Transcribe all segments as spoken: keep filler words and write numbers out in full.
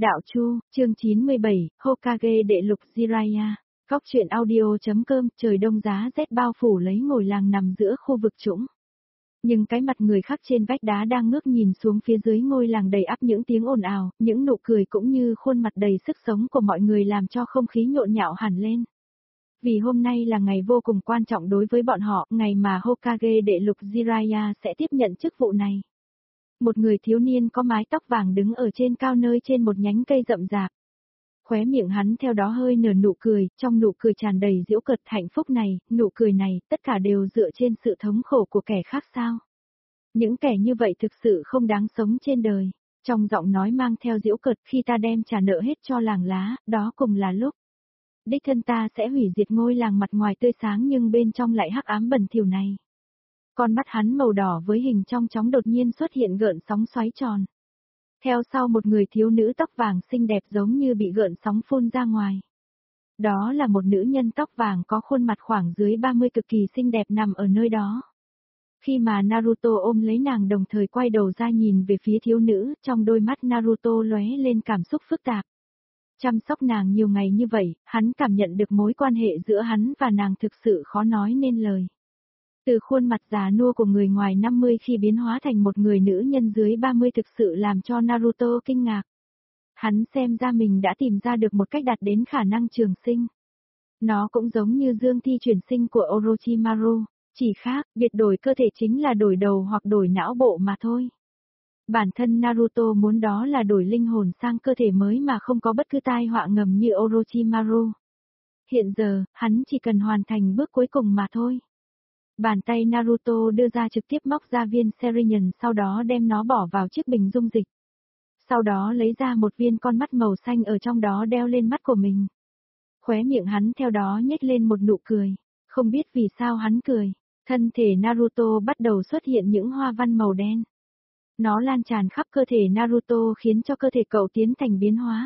Đạo Chu, chương chín mươi bảy, Hokage đệ lục Jiraiya. Góc truyện audio.com, trời đông giá rét bao phủ lấy ngôi làng nằm giữa khu vực trũng. Nhưng cái mặt người khác trên vách đá đang ngước nhìn xuống phía dưới ngôi làng đầy ắp những tiếng ồn ào, những nụ cười cũng như khuôn mặt đầy sức sống của mọi người làm cho không khí nhộn nhạo hẳn lên. Vì hôm nay là ngày vô cùng quan trọng đối với bọn họ, ngày mà Hokage đệ lục Jiraiya sẽ tiếp nhận chức vụ này. Một người thiếu niên có mái tóc vàng đứng ở trên cao nơi trên một nhánh cây rậm rạp. Khóe miệng hắn theo đó hơi nở nụ cười, trong nụ cười tràn đầy giễu cợt hạnh phúc này, nụ cười này, tất cả đều dựa trên sự thống khổ của kẻ khác sao. Những kẻ như vậy thực sự không đáng sống trên đời. Trong giọng nói mang theo giễu cợt, khi ta đem trả nợ hết cho làng lá, đó cùng là lúc đích thân ta sẽ hủy diệt ngôi làng mặt ngoài tươi sáng nhưng bên trong lại hắc ám bẩn thỉu này. Con mắt hắn màu đỏ với hình trong chóng đột nhiên xuất hiện gợn sóng xoáy tròn. Theo sau một người thiếu nữ tóc vàng xinh đẹp giống như bị gợn sóng phun ra ngoài. Đó là một nữ nhân tóc vàng có khuôn mặt khoảng dưới ba mươi cực kỳ xinh đẹp nằm ở nơi đó. Khi mà Naruto ôm lấy nàng đồng thời quay đầu ra nhìn về phía thiếu nữ, trong đôi mắt Naruto lóe lên cảm xúc phức tạp. Chăm sóc nàng nhiều ngày như vậy, hắn cảm nhận được mối quan hệ giữa hắn và nàng thực sự khó nói nên lời. Từ khuôn mặt già nua của người ngoài năm mươi khi biến hóa thành một người nữ nhân dưới ba mươi thực sự làm cho Naruto kinh ngạc. Hắn xem ra mình đã tìm ra được một cách đạt đến khả năng trường sinh. Nó cũng giống như dương thi chuyển sinh của Orochimaru, chỉ khác, biệt đổi cơ thể chính là đổi đầu hoặc đổi não bộ mà thôi. Bản thân Naruto muốn đó là đổi linh hồn sang cơ thể mới mà không có bất cứ tai họa ngầm như Orochimaru. Hiện giờ, hắn chỉ cần hoàn thành bước cuối cùng mà thôi. Bàn tay Naruto đưa ra trực tiếp móc ra viên Serion sau đó đem nó bỏ vào chiếc bình dung dịch. Sau đó lấy ra một viên con mắt màu xanh ở trong đó đeo lên mắt của mình. Khóe miệng hắn theo đó nhếch lên một nụ cười. Không biết vì sao hắn cười, thân thể Naruto bắt đầu xuất hiện những hoa văn màu đen. Nó lan tràn khắp cơ thể Naruto khiến cho cơ thể cậu tiến thành biến hóa.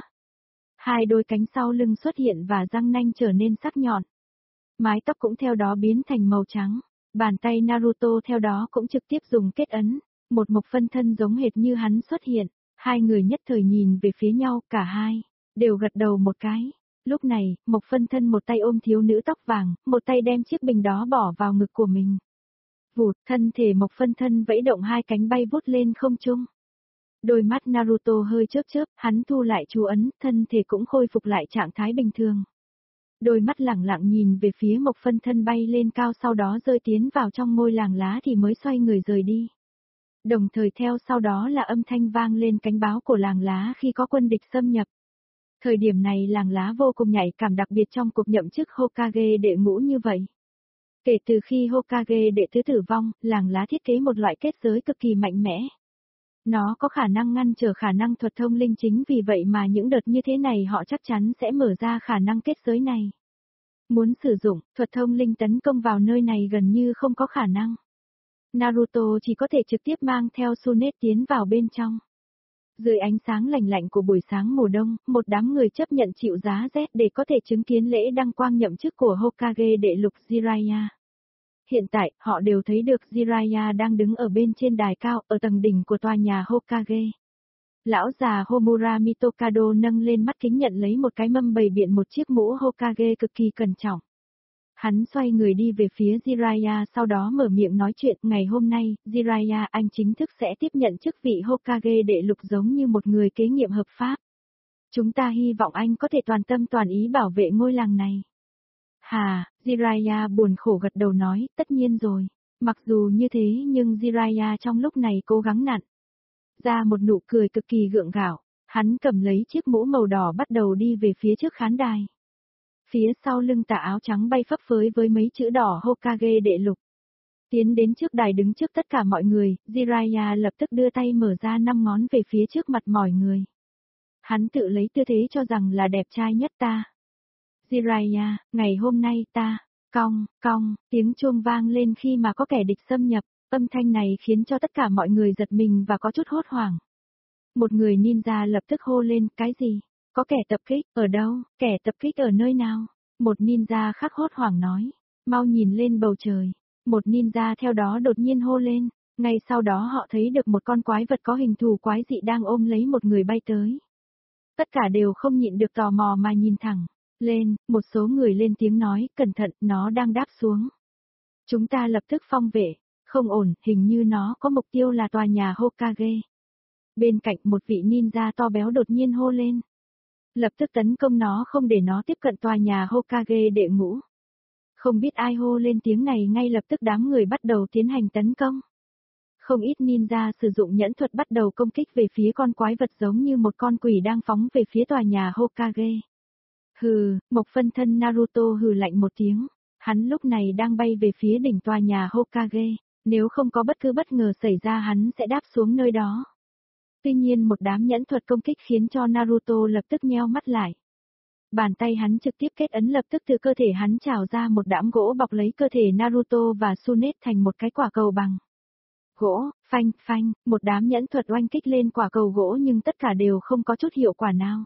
Hai đôi cánh sau lưng xuất hiện và răng nanh trở nên sắc nhọn. Mái tóc cũng theo đó biến thành màu trắng. Bàn tay Naruto theo đó cũng trực tiếp dùng kết ấn, một mộc phân thân giống hệt như hắn xuất hiện, hai người nhất thời nhìn về phía nhau, cả hai đều gật đầu một cái. Lúc này, mộc phân thân một tay ôm thiếu nữ tóc vàng, một tay đem chiếc bình đó bỏ vào ngực của mình. Vụt, thân thể mộc phân thân vẫy động hai cánh bay vút lên không trung. Đôi mắt Naruto hơi chớp chớp, hắn thu lại chú ấn, thân thể cũng khôi phục lại trạng thái bình thường. Đôi mắt lẳng lặng nhìn về phía mộc phân thân bay lên cao sau đó rơi tiến vào trong ngôi làng lá thì mới xoay người rời đi. Đồng thời theo sau đó là âm thanh vang lên cánh báo của làng lá khi có quân địch xâm nhập. Thời điểm này làng lá vô cùng nhạy cảm đặc biệt trong cuộc nhậm chức Hokage đệ ngũ như vậy. Kể từ khi Hokage đệ tứ tử vong, làng lá thiết kế một loại kết giới cực kỳ mạnh mẽ. Nó có khả năng ngăn trở khả năng thuật thông linh chính vì vậy mà những đợt như thế này họ chắc chắn sẽ mở ra khả năng kết giới này. Muốn sử dụng, thuật thông linh tấn công vào nơi này gần như không có khả năng. Naruto chỉ có thể trực tiếp mang theo Tsunade tiến vào bên trong. Dưới ánh sáng lạnh lạnh của buổi sáng mùa đông, một đám người chấp nhận chịu giá rét để có thể chứng kiến lễ đăng quang nhậm chức của Hokage đệ lục Jiraiya. Hiện tại, họ đều thấy được Jiraiya đang đứng ở bên trên đài cao, ở tầng đỉnh của tòa nhà Hokage. Lão già Homura Mitokado nâng lên mắt kính nhận lấy một cái mâm bày biện một chiếc mũ Hokage cực kỳ cẩn trọng. Hắn xoay người đi về phía Jiraiya sau đó mở miệng nói chuyện, ngày hôm nay, Jiraiya anh chính thức sẽ tiếp nhận chức vị Hokage đệ lục giống như một người kế nhiệm hợp pháp. Chúng ta hy vọng anh có thể toàn tâm toàn ý bảo vệ ngôi làng này. Hà, Jiraiya buồn khổ gật đầu nói, tất nhiên rồi. Mặc dù như thế nhưng Jiraiya trong lúc này cố gắng nặn ra một nụ cười cực kỳ gượng gạo, hắn cầm lấy chiếc mũ màu đỏ bắt đầu đi về phía trước khán đài. Phía sau lưng tà áo trắng bay phấp phới với mấy chữ đỏ Hokage đệ lục. Tiến đến trước đài đứng trước tất cả mọi người, Jiraiya lập tức đưa tay mở ra năm ngón về phía trước mặt mọi người. Hắn tự lấy tư thế cho rằng là đẹp trai nhất ta. Jiraiya, ngày hôm nay ta, cong, cong, tiếng chuông vang lên khi mà có kẻ địch xâm nhập, âm thanh này khiến cho tất cả mọi người giật mình và có chút hốt hoảng. Một người ninja lập tức hô lên, cái gì? Có kẻ tập kích, ở đâu? Kẻ tập kích ở nơi nào? Một ninja khác hốt hoảng nói, mau nhìn lên bầu trời. Một ninja theo đó đột nhiên hô lên, ngay sau đó họ thấy được một con quái vật có hình thù quái dị đang ôm lấy một người bay tới. Tất cả đều không nhịn được tò mò mà nhìn thẳng lên, một số người lên tiếng nói, cẩn thận, nó đang đáp xuống. Chúng ta lập tức phong vệ, không ổn, hình như nó có mục tiêu là tòa nhà Hokage. Bên cạnh một vị ninja to béo đột nhiên hô lên. Lập tức tấn công nó không để nó tiếp cận tòa nhà Hokage đệ ngũ. Không biết ai hô lên tiếng này ngay lập tức đám người bắt đầu tiến hành tấn công. Không ít ninja sử dụng nhẫn thuật bắt đầu công kích về phía con quái vật giống như một con quỷ đang phóng về phía tòa nhà Hokage. Hừ, Mộc Phân Thân Naruto hừ lạnh một tiếng. Hắn lúc này đang bay về phía đỉnh tòa nhà Hokage. Nếu không có bất cứ bất ngờ xảy ra hắn sẽ đáp xuống nơi đó. Tuy nhiên một đám nhẫn thuật công kích khiến cho Naruto lập tức nheo mắt lại. Bàn tay hắn trực tiếp kết ấn lập tức từ cơ thể hắn trào ra một đám gỗ bọc lấy cơ thể Naruto và Tsunade thành một cái quả cầu bằng gỗ, phanh, phanh, một đám nhẫn thuật oanh kích lên quả cầu gỗ nhưng tất cả đều không có chút hiệu quả nào.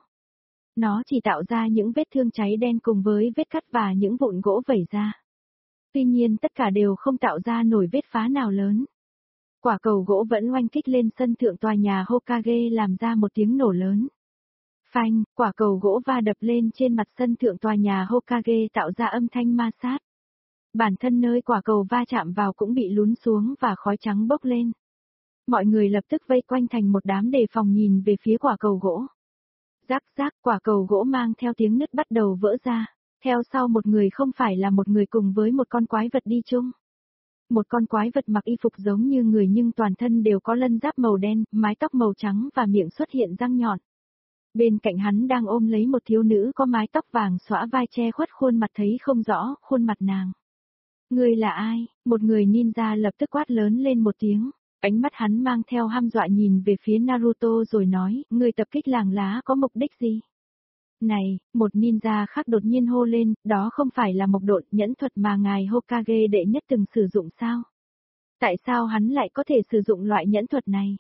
Nó chỉ tạo ra những vết thương cháy đen cùng với vết cắt và những vụn gỗ vẩy ra. Tuy nhiên tất cả đều không tạo ra nổi vết phá nào lớn. Quả cầu gỗ vẫn oanh kích lên sân thượng tòa nhà Hokage làm ra một tiếng nổ lớn. Phanh, quả cầu gỗ va đập lên trên mặt sân thượng tòa nhà Hokage tạo ra âm thanh ma sát. Bản thân nơi quả cầu va chạm vào cũng bị lún xuống và khói trắng bốc lên. Mọi người lập tức vây quanh thành một đám đề phòng nhìn về phía quả cầu gỗ. Rắc rắc, quả cầu gỗ mang theo tiếng nứt bắt đầu vỡ ra. Theo sau một người không phải là một người cùng với một con quái vật đi chung. Một con quái vật mặc y phục giống như người nhưng toàn thân đều có lân giáp màu đen, mái tóc màu trắng và miệng xuất hiện răng nhọn. Bên cạnh hắn đang ôm lấy một thiếu nữ có mái tóc vàng xõa vai che khuất khuôn mặt thấy không rõ, khuôn mặt nàng. Ngươi là ai? Một người ninja lập tức quát lớn lên một tiếng. Ánh mắt hắn mang theo hăm dọa nhìn về phía Naruto rồi nói, ngươi tập kích làng lá có mục đích gì? Này, một ninja khác đột nhiên hô lên, đó không phải là một độn nhẫn thuật mà ngài Hokage đệ nhất từng sử dụng sao? Tại sao hắn lại có thể sử dụng loại nhẫn thuật này?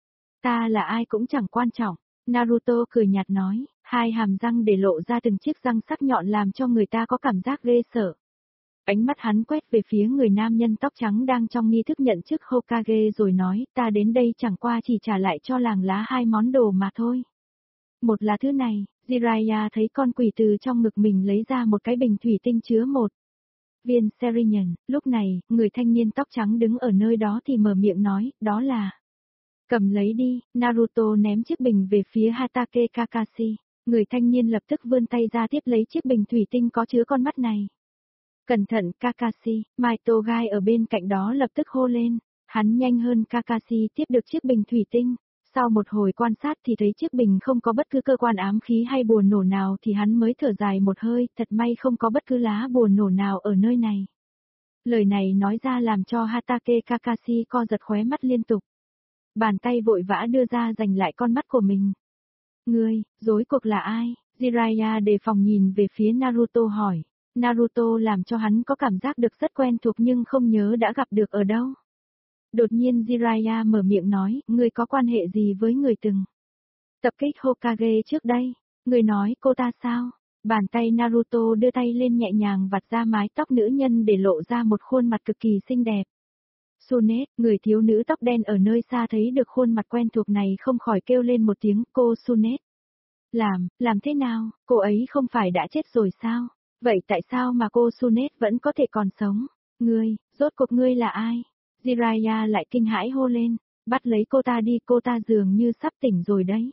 Ta là ai cũng chẳng quan trọng. Naruto cười nhạt nói, hai hàm răng để lộ ra từng chiếc răng sắc nhọn làm cho người ta có cảm giác ghê sợ. Ánh mắt hắn quét về phía người nam nhân tóc trắng đang trong nghi thức nhận chức Hokage rồi nói, ta đến đây chẳng qua chỉ trả lại cho làng lá hai món đồ mà thôi. Một là thứ này, Jiraiya thấy con quỷ từ trong ngực mình lấy ra một cái bình thủy tinh chứa một viên Serinyun. Lúc này, người thanh niên tóc trắng đứng ở nơi đó thì mở miệng nói, đó là... Cầm lấy đi, Naruto ném chiếc bình về phía Hatake Kakashi. Người thanh niên lập tức vươn tay ra tiếp lấy chiếc bình thủy tinh có chứa con mắt này. Cẩn thận Kakashi, Mai Togai ở bên cạnh đó lập tức hô lên. Hắn nhanh hơn Kakashi tiếp được chiếc bình thủy tinh. Sau một hồi quan sát thì thấy chiếc bình không có bất cứ cơ quan ám khí hay bùa nổ nào thì hắn mới thở dài một hơi, thật may không có bất cứ lá bùa nổ nào ở nơi này. Lời này nói ra làm cho Hatake Kakashi co giật khóe mắt liên tục. Bàn tay vội vã đưa ra giành lại con mắt của mình. Ngươi, rối cuộc là ai? Jiraiya đề phòng nhìn về phía Naruto hỏi. Naruto làm cho hắn có cảm giác được rất quen thuộc nhưng không nhớ đã gặp được ở đâu. Đột nhiên Jiraiya mở miệng nói, ngươi có quan hệ gì với người từng tập kích Hokage trước đây? Ngươi nói cô ta sao? Bàn tay Naruto đưa tay lên nhẹ nhàng vặt ra mái tóc nữ nhân để lộ ra một khuôn mặt cực kỳ xinh đẹp. Tsunade, người thiếu nữ tóc đen ở nơi xa thấy được khuôn mặt quen thuộc này không khỏi kêu lên một tiếng, cô Tsunade. Làm, làm thế nào, cô ấy không phải đã chết rồi sao? Vậy tại sao mà cô Tsunade vẫn có thể còn sống? Ngươi, rốt cuộc ngươi là ai? Jiraiya lại kinh hãi hô lên, bắt lấy cô ta đi, cô ta dường như sắp tỉnh rồi đấy.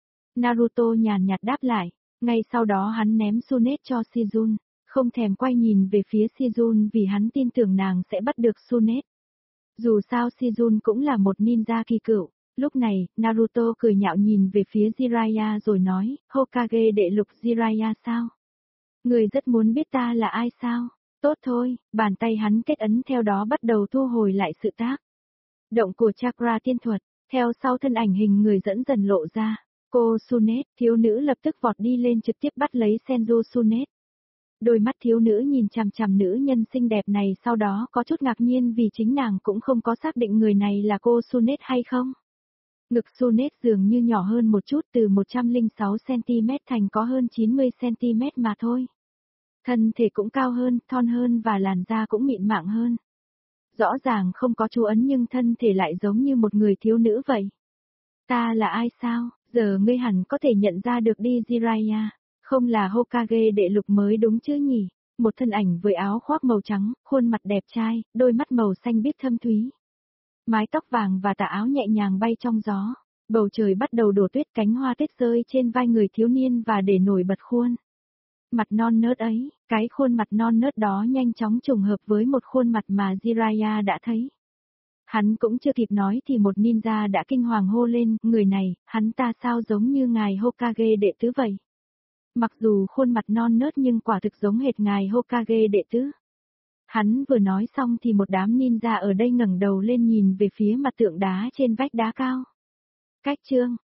Naruto nhàn nhạt đáp lại, ngay sau đó hắn ném Tsunade cho Shizune, không thèm quay nhìn về phía Shizune vì hắn tin tưởng nàng sẽ bắt được Tsunade. Dù sao Shizune cũng là một ninja kỳ cựu, lúc này, Naruto cười nhạo nhìn về phía Jiraiya rồi nói, Hokage đệ lục Jiraiya sao? Người rất muốn biết ta là ai sao? Tốt thôi, bàn tay hắn kết ấn theo đó bắt đầu thu hồi lại sự tác động của chakra tiên thuật, theo sau thân ảnh hình người dẫn dần lộ ra. Cô Tsunade, thiếu nữ lập tức vọt đi lên trực tiếp bắt lấy Senju Tsunade. Đôi mắt thiếu nữ nhìn chằm chằm nữ nhân xinh đẹp này sau đó có chút ngạc nhiên vì chính nàng cũng không có xác định người này là cô Tsunade hay không. Ngực Tsunade dường như nhỏ hơn một chút từ một trăm lẻ sáu xăng-ti-mét thành có hơn chín mươi xăng-ti-mét mà thôi. Thân thể cũng cao hơn, thon hơn và làn da cũng mịn màng hơn. Rõ ràng không có chú ấn nhưng thân thể lại giống như một người thiếu nữ vậy. Ta là ai sao? Giờ ngươi hẳn có thể nhận ra được đi Jiraiya, không là Hokage đệ lục mới đúng chứ nhỉ? Một thân ảnh với áo khoác màu trắng, khuôn mặt đẹp trai, đôi mắt màu xanh biếc thâm thúy. Mái tóc vàng và tà áo nhẹ nhàng bay trong gió. Bầu trời bắt đầu đổ tuyết, cánh hoa tuyết rơi trên vai người thiếu niên và để nổi bật khuôn mặt non nớt ấy, cái khuôn mặt non nớt đó nhanh chóng trùng hợp với một khuôn mặt mà Jiraiya đã thấy. Hắn cũng chưa kịp nói thì một ninja đã kinh hoàng hô lên, người này, hắn ta sao giống như ngài Hokage đệ tứ vậy? Mặc dù khuôn mặt non nớt nhưng quả thực giống hệt ngài Hokage đệ tứ. Hắn vừa nói xong thì một đám ninja ở đây ngẩng đầu lên nhìn về phía mặt tượng đá trên vách đá cao. Cách chương